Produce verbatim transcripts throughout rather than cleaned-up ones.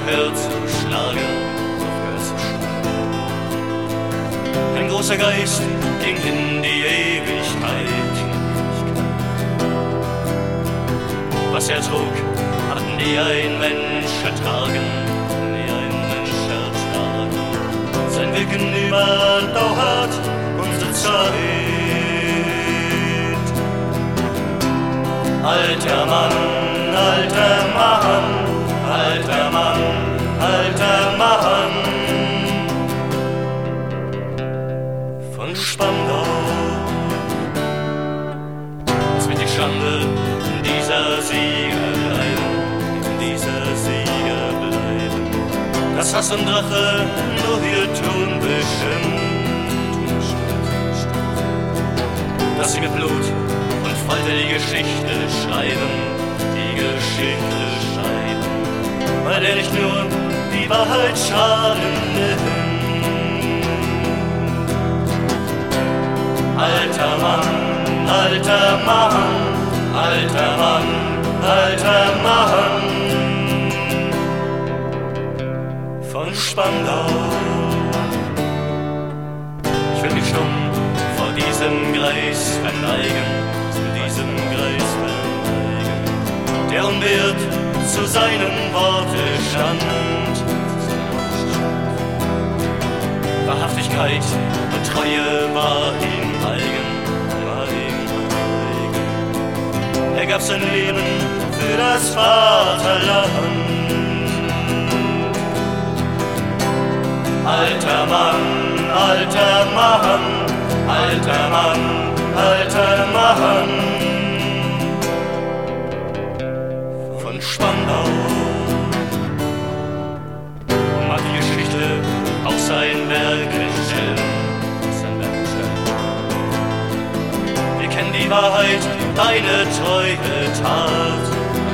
gehört zu Schlager, gehört zu Schlager. Ein großer Geist ging in die Ewigkeit. Was er trug, hat nie ein Mensch ertragen, nie ein Mensch ertragen. Sein Wirken überdauert unsere Zeit. Alter Mann, alter Mann, alter Mann, alter Mann von Spandau. Es wird die Schande dieser Sieger bleiben, dieser Sieger bleiben. Das Hass und Rache nur wir tun bestimmt, dass sie mit Blut und Folter die Geschichte schreiben, die Geschichte schreiben, weil er nicht nur die Wahrheit schaden nimmt. Alter Mann, alter Mann, alter Mann, alter Mann von Spandau. Ich will mich stumm vor diesem Greis verneigen, diesem Greis verneigen, der unbeirrt zu seinen Worten stand. Wahrhaftigkeit und Treue war ihm eigen, war ihm eigen. Er gab sein Leben für das Vaterland. Alter Mann, alter Mann, alter Mann, alter Mann von Spandau. Mag die Geschichte auch sein Werk stellen, sein Werk stellen. Wir kennen die Wahrheit, deine treue Tat.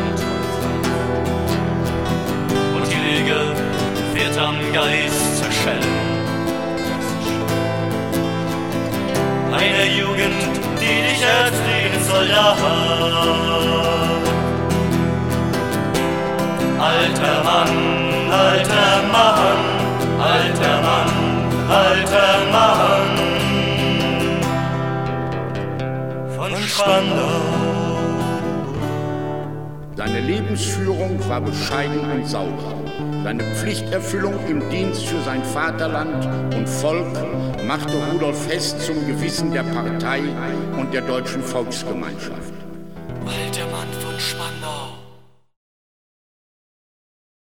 Und die Lüge wird am Geist zerschellen. Eine Jugend, die dich erziehen soll, ja. Alter Mann, alter Mann, alter Mann, alter Mann von Spandau. Seine Lebensführung war bescheiden und sauber. Seine Pflichterfüllung im Dienst für sein Vaterland und Volk machte Rudolf Hess zum Gewissen der Partei und der deutschen Volksgemeinschaft. Alter Mann von Spandau.